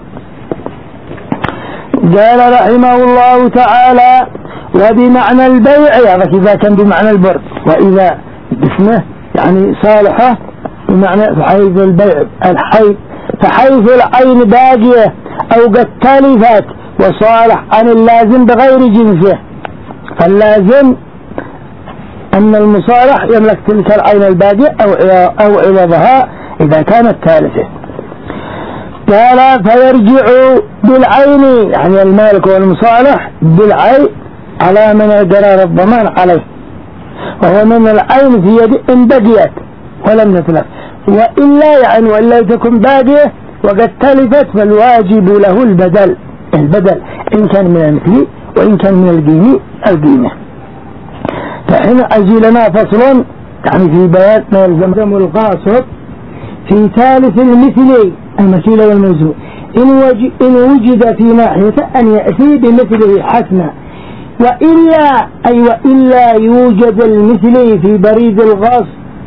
قال رحمه الله تعالى وبمعنى البيع يعني إذا كان بمعنى البر، وإذا باسمه يعني صالحة بمعنى فحيث البيع فحيث العين باقية أو قد تلفت وصالح عن اللازم بغير جنسه، فاللازم أن المصالح يملك تلك العين الباقية أو عوضها إذا كانت تالفة. قال فيرجع بالعين يعني المالك والمصالح بالعين على من قرار الضمان عليه، وهو من العين في يد إن بقيت ولم تتلف، وإلا يعني وإلا تكن باقية وقد تلفت فالواجب له البدل إن كان من المثل وإن كان من القيمة. فحين أجي لنا فصل يعني في بيان ما يلزم القاصد في ثالث المثل المثيل والموزون إن وجد في ناحية أن يأتي بمثله حسنا، وإلا يوجد المثل في بريد الغصب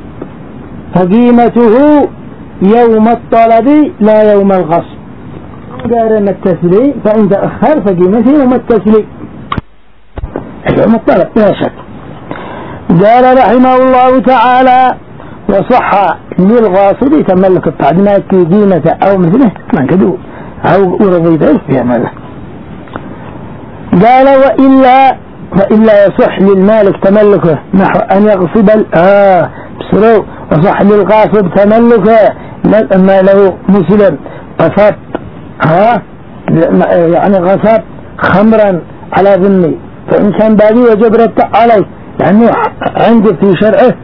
فقيمته يوم الطلب لا يوم الغصب. دارنا التسليم فإن تأخر فقيمته يوم التسليم يوم الطلب لا شك. قال رحمه الله تعالى: وصح للغاصب تملك بعد ما قيمته أو مثله ما كدو أو رضيته في ماذا. قال: فإلا يصح للمالك تملكه نحو أن يغصب بسرو. وصح للغاصب تملكه ما له مسلم غصب يعني غصب خمرا على ذمي، فإن كان باقي وجب رد عليه، لأنه عنده في شرعه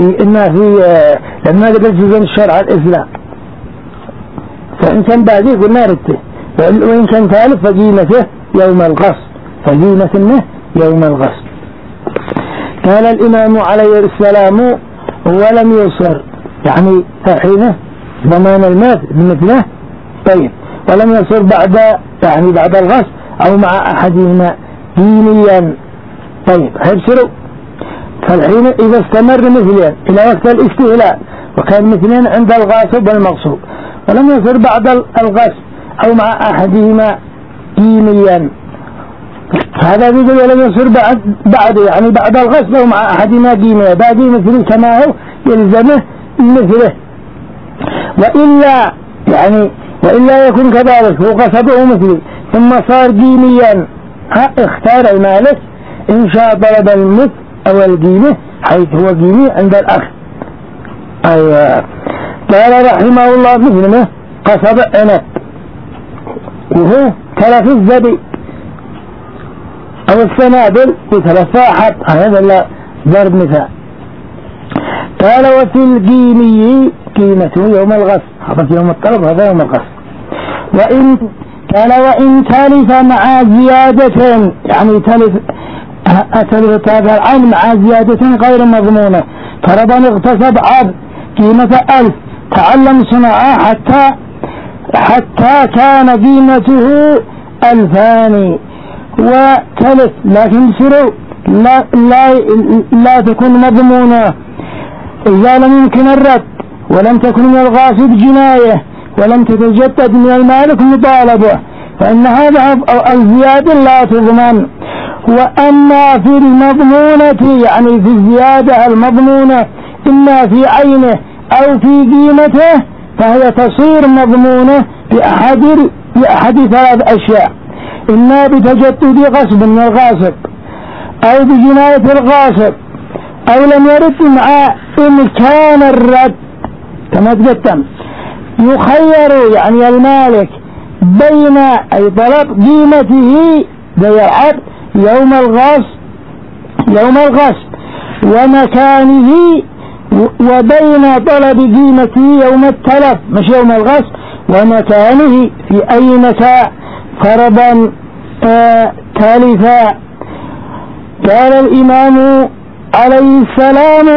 لما قبل جزء الشرع الإسلام، فإن كان باقي قلنا رده، وإن كان ثالث فقيمته يوم الغصب، فقيمته يوم الغصب. قال الإمام عليه السلام: ولم يصر يعني حينه ضمان المال بمثله. طيب، ولم يصر بعد الغصب أو مع أحدهما دينيا. طيب، هيبصروا. فالحين إذا استمر مثلين إلى وقت الاستهلاك وكان مثلين عند الغاصب والمغصوب، ولم يصر بعد الغصب أو مع أحدهما دينيا، هذا يقول ولم يصر بعد يعني بعد الغصب أو مع أحدهما دينيا، باقي مثله كما هو يلزمه مثله. وإلا يكون كذلك، هو غصبه مثله ثم صار دينيا، اختار المالك إن شاء طلب المثل أو القيمة حيث هو قيمة عند الأخ. أيوة. قال رحمه الله: مثله قصب عنب وهو تلف الزبي أو السنابل وتلفها حب، هذا لا ضرب مثال. قال: وفي القيمي قيمته يوم الغصب، هذا يوم الطلب، هذا يوم الغصب. وإن تلف مع زيادة يعني تلفت هذا العين مع زيادة غير مضمونة، فرضا اغتصب عبد قيمة 1000 تعلم صنعاء حتى كان قيمته 2000 وتلف، لكن سرو لا تكون مضمونة إذا لم يمكن الرد ولم تكن من الغاصب جناية ولم تتجدد من المالك مطالبة، فإن هذا الزيادة لا تضمن. وأما في المضمونة يعني في الزيادة المضمونة إما في عينه أو في قيمته فهي تصير مضمونة بأحد 3 أشياء: إما بتجدد غصب من الغاصب أو بجناية الغاصب أو لم يرد مع إمكان الرد كما تقدم. يخير يعني المالك بين أي طلب قيمته بيعب يوم الغصب ومكانه وبين طلب قيمته يوم التلف مش يوم الغصب ومكانه في أي مكان فرضا تالفا. قال الإمام عليه السلام: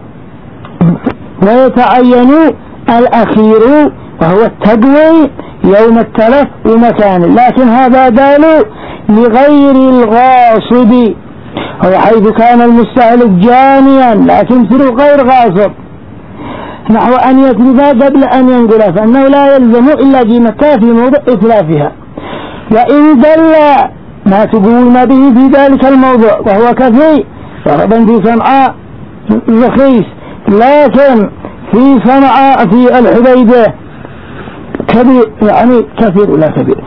ويتعين الأخير وهو التقوي يوم التلف ومكانه، لكن هذا قالوا لغير الغاصب، هو حيث كان المستهلك جانيا لكن سروا غير غاصب، نحو أن يتلفها قبل أن ينقلها، فإنه لا يلزم إلا قيمتها في موضع إتلافها، وإن دل ما تقول به في ذلك الموضوع وهو كثير فرضا في صنعاء رخيص، لكن في صنعاء في الحديدة كبير يعني كثير ولا كبير.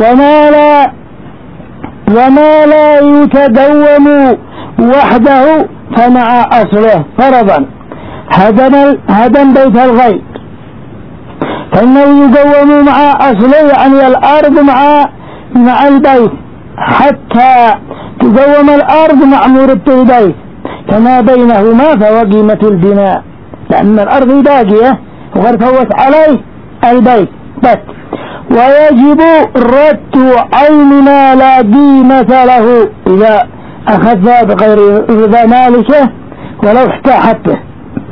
وما لا يتدوم وحده فمع أصله، فرضا هدم بيت الغير فإنه يقوم مع أصله يعني الأرض مع البيت حتى تقوم الأرض مع مرد البيت كما بينهما فهو قيمة البناء، لأن الأرض باقية وغرفوت عليه البيت بس. ويجب رد عين ما لا قيمة له إذا أخذ بغير رضا مالكه ولو احتاحته،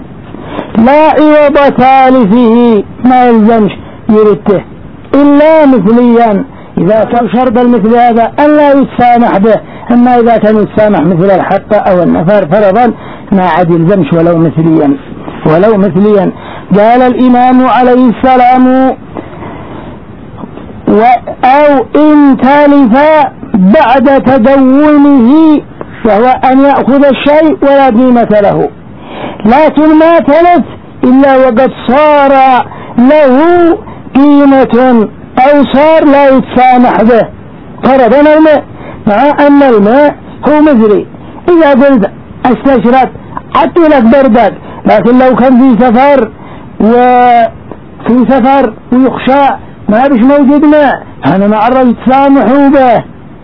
لا عوض ثالثه ما يلزمش يرده إلا مثليا إذا كان شرب المثل هذا ألا يتسامح به. أما إذا كان يتسامح مثل الحق أو النفر فرضا ما عاد يلزمش ولو مثليا. قال الإمام عليه السلام أو إن تلف بعد تدونه، وهو أن يأخذ الشيء ولا قيمة له، لكن ما تلف إلا وقد صار له قيمة أو صار لا يتسامح به. فرضا الماء، مع أن الماء هو مثلي، إذا قلت استشرت حتى لك بردك، لكن لو كان في سفر ويخشى ما بش موجود ماء، أنا مع الرجل تسامحوا به.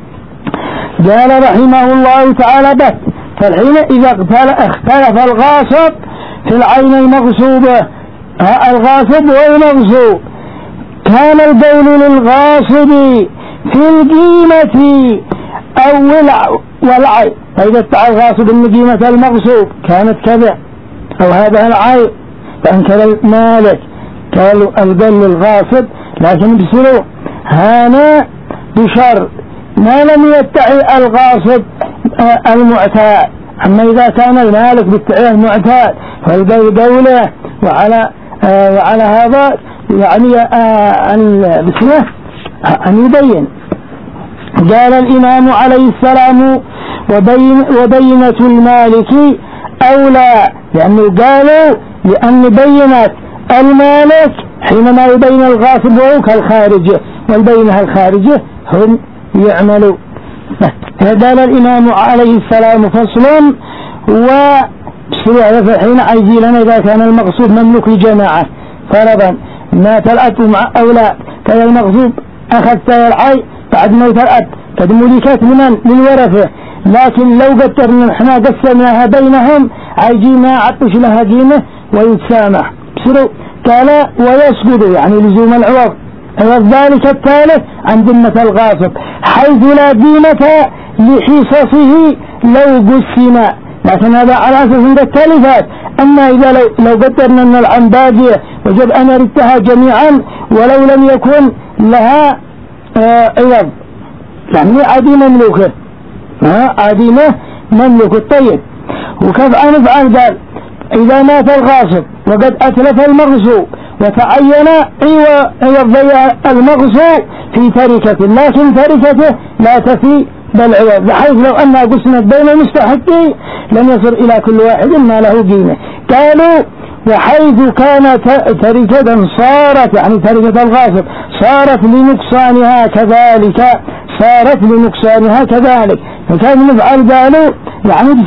قال رحمه الله تعالى بس. فالحين إذا اختلف الغاصب في العين المغصوبة، الغاصب والمغصوب، كان القول للغاصب في القيمة أو والعين، فإذا ادعى الغاصب أن قيمة المغصوب كانت كذا أو هذا العين، فأنكر المالك قالوا القول للغاصب، لكن بسروا هنا بشر ما لم يدعي الغاصب المعتاد. أما إذا كان المالك بالتعيه المعتاد فالقول قوله وعلى هذا يعني بسمه أن يبين. قال الإمام عليه السلام وبينة المالك أولى، لأنه قالوا لأن بينة المالك حينما يبين الغاصب وهو كالخارجة، والبينة الخارجة هم يعملوا. قال الإمام عليه السلام فصل وبسرعة حين عيزي لنا إذا كان المغصوب مملوك لجماعة فرضا مات الأب مع أولاد، كان المغصوب أخذ العي بعد موت الأب قد ملكت للورثة، لكن لو قدرنا احنا قسمناها بينهم عيجي ما عطش لها قيمة ويتسامح بسرعة. قال ويسقط يعني لزوم العوض، ذلك الثالث عن ذمة الغاصب حيث لا قيمة لحصصه لو قسم، لكن هذا على أساس عند التالفات. أما إذا لو قدرنا أن العن باقية وجب أن نردها جميعا ولو لم يكن لها عوض، يعني عديمة مملوكة عديمة مملوكة. طيب وكيف نفعل؟ قال إذا مات الغاصب وقد أتلف المغصوب وتعين عوض المغصوب في تركته، لكن تركته لا تفي بالعوض، بحيث لو أنها قسمت بين المستحقين لم يصل إلى كل واحد ما له قيمة. قالوا وحيث كانت تركة صارت يعني تركة الغاصب صارت لنقصانها كذلك، فكان نفعل قالوا يعني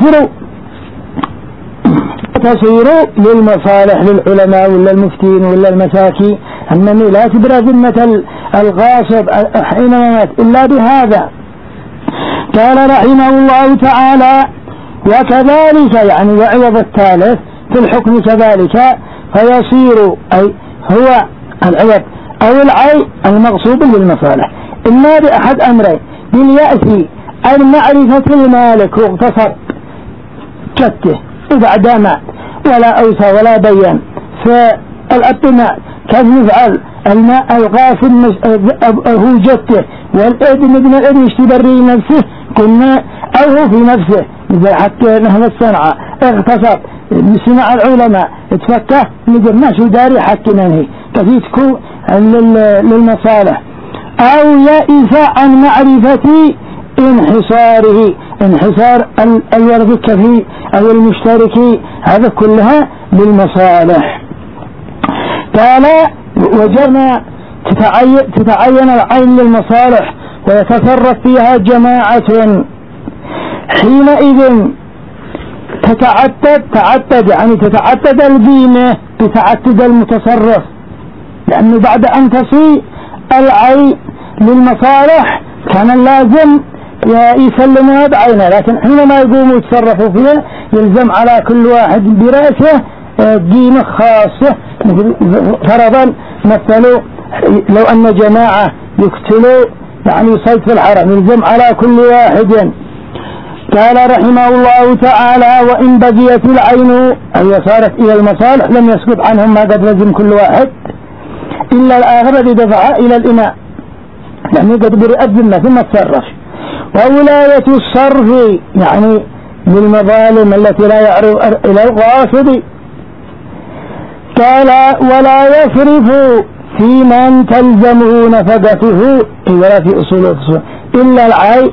تصير للمصالح للعلماء ولا المفتين ولا المساكين، أنني لا تبرى ذمة الغاصب حينما مات إلا بهذا. قال رحمه الله تعالى وكذلك يعني وعوض الثالث في الحكم كذلك، فيصير أي هو العوض أو العي المغصوب للمصالح إما بأحد أمرين: باليأس عن معرفة المالك واغتصب كته وبعد مات ولا أوسى ولا بيان، فالأبناء كيف يفعل؟ الماء الغاصب هو جته والابن ابن الابن يشتبري نفسه كنا أو هو في نفسه، مثل حتى نهل الصنعة اغتصب سمع العلماء اتفكه نقول ما شو داري حتى ننهي كفيتكو للمصالح. أو يئس عن معرفة انحصار الورث الكفي أو المشترك، هذا كلها للمصالح. قال وجرنا تتعين العين للمصالح ويتصرف فيها جماعة، حينئذ تتعدد يعني تتعدد القيمة بتعدد المتصرف، لأنه بعد أن تصي العين للمصالح كان اللازم يسلمها بعينه، لكن حينما يقوموا يتصرفوا فيها يلزم على كل واحد برأسه قيمة خاصة. فرضا مثلوا لو أن جماعة يقتلوا يعني صيد في الحرم يلزم على كل واحد قال رحمه الله تعالى: وإن بقيت العين أي صارت إلى المصالح لم يسقط عنهم ما قد لزم كل واحد إلا الآخر الذي دفعها إلى الإماء، يعني قد برئت ذمة ثم تصرف. وولاية الصرف يعني للمظالم التي لا يعرض إلى القاصد. قال: ولا يصرف في من تلزمه نفقته ولا في أصول إلا العين،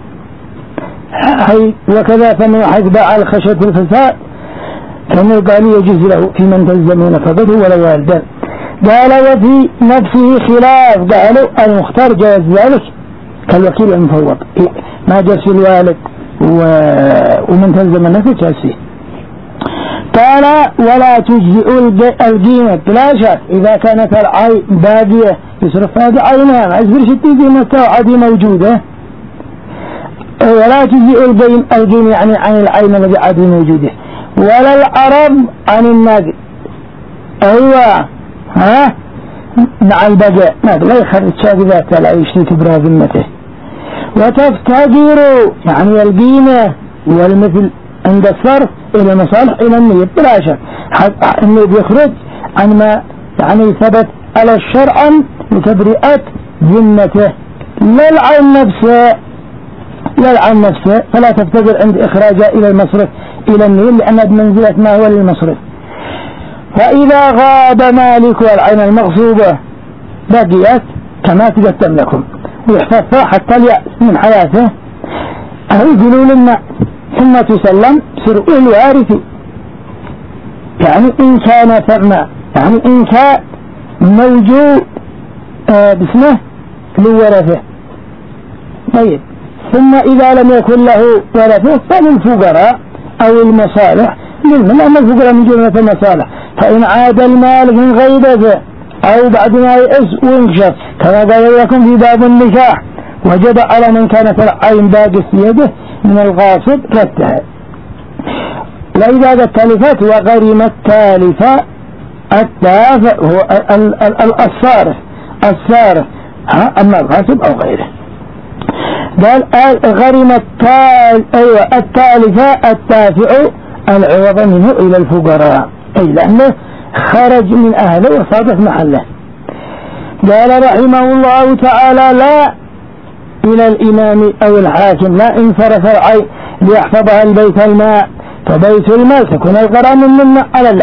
وكذا فمن حيث باع الخشية الفساد كما قال يجوز له في من تلزمه نفقته ولا والدا. قال: وفي نفسه خلاف، قالوا المختار جاز ذلك كالوكيل المفوض، ما جاز في الوالد ومن تلزم النفس جاز فيه. قال: ولا تجزئ القيمة لا شك إذا كانت العين باقية يصرف هذه عينها ما يصير شتي قيمتها وعادي موجودة. ولا تجزئ القيمة يعني عن العين الذي عادي موجودة. ولا العرب عن الناقد. أيوة مع البقاء لا يخرج شاذبات لا يشتري كبرى ذمته. وتفتقر يعني القيمة والمثل عند الصرف إلى مصالح إلى النية بلا شك، إنه بيخرج عن ما يعني ثبت على الشرع لتبرئة ذمته لا العين نفسه فلا تفتقر عند إخراجه إلى المصرف إلى النية لأنها بمنزلة ما هو للمصرف. فإذا غاب مالك والعين المغصوبة بقيت كما تقدم لكم ويحفظها حتى اليأس من حياته أو يقولوا لنا ثم تسلم سرء الوارث، يعني إن كان ثم يعني إن كان موجود باسمه لورثه. طيب ثم إذا لم يكن له ورثه فللفقراء أو المصالح لأن الفقراء من جملة المصالح. فإن عاد المال من غيبته أو بعد ما يئس وانكشف كما قال لكم في باب النكاح وجب على من كانت العين باقي في يده من الغاصب ردها. وإذا قد تلفت وغرم التالف التافع هو الصارف أما الغاصب أو غيره. قال غرم التالف التافع العوض منه إلى الفقراء أي لأنه خرج من أهله وصادف محله. قال رحمه الله تعالى: لا إلى الإمام أو الحاكم لا إن صرف العين ليحفظها البيت الماء فبيت المال تكون الغرامة منه على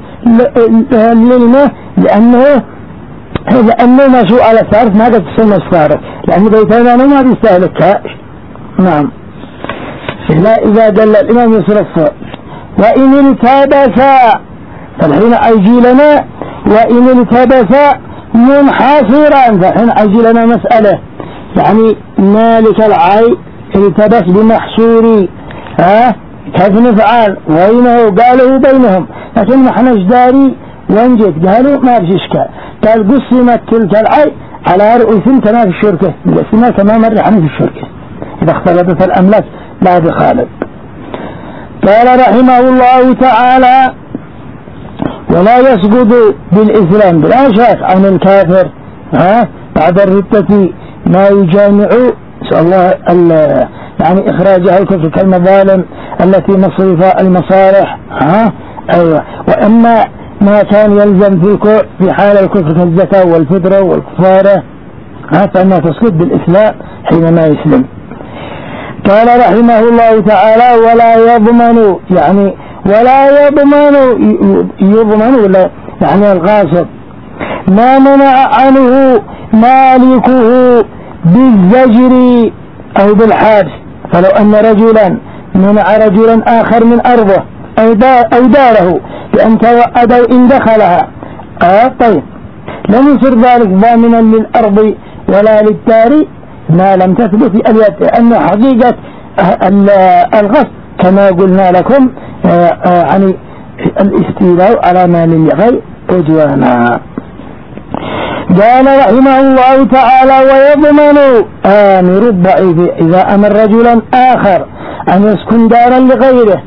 لأنه مشروع على الصارف ما قد تسمى الصارف لأن بيت المال ما بيستهلك. نعم إلا إذا دل الإمام يصرف. وإن التبسا فالحين أجي لنا وإن التبسا منحصرا فالحين أجي لنا مسألة يعني مالك العين التبس بمحصوري كيف نفعل وينه قالوا بينهم لكن نحن اجداري وانجد قالوا ما في إشكال. قال قسمت تلك العين على رؤوس كما في الشركة قسمها كما مر عنه في الشركة إذا اختلطت الأملاك لا بخالد. قال رحمه الله تعالى: ولا يسقط بالإسلام بلا شك عن الكافر بعد الردة ما يجامع نسأل الله يعني إخراجها الكفر كالمظالم التي مصرفها المصالح أيوة. وإما ما كان يلزم في حال الكفر كالزكاة والفطرة والكفارة فإنها تسقط بالإسلام حينما يسلم. قال رحمه الله تعالى: ولا يضمن يعني ولا يضمن ولا يعني الغاصب ما منع عنه مالكه بالزجر أو بالحبس. فلو أن رجلا منع رجلا آخر من أرضه أو داره بأن توأدوا إن دخلها طيب لم يصير ذلك ضامنا للأرض ولا للدار ما لم تثبت في اليد لأن حقيقة الغصب كما قلنا لكم عن الاستيلاء على مال الغير عدوانا. قال رحمه الله تعالى: ويضمن آمر الضعيف إذا أمر رجلا آخر أن يسكن دارا لغيره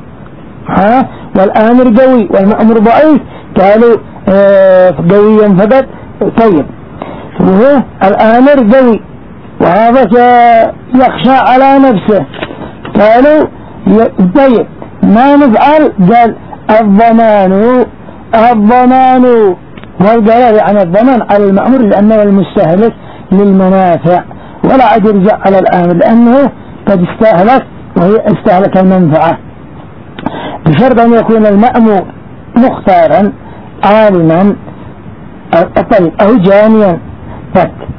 والآمر قوي والمأمور ضعيف قالوا قويا فقط. طيب وهو الآمر قوي وهذا يخشى على نفسه قالوا طيب ما نفعل؟ قال الضمان والقرار عن الضمان على المأمور لأنه المستهلك للمنافع، ولا عاد يرجع على الآمر لأنه قد استهلك وهي استهلك المنفعة، بشرط أن يكون المأمور مختارا عالما طيب أو جانيا.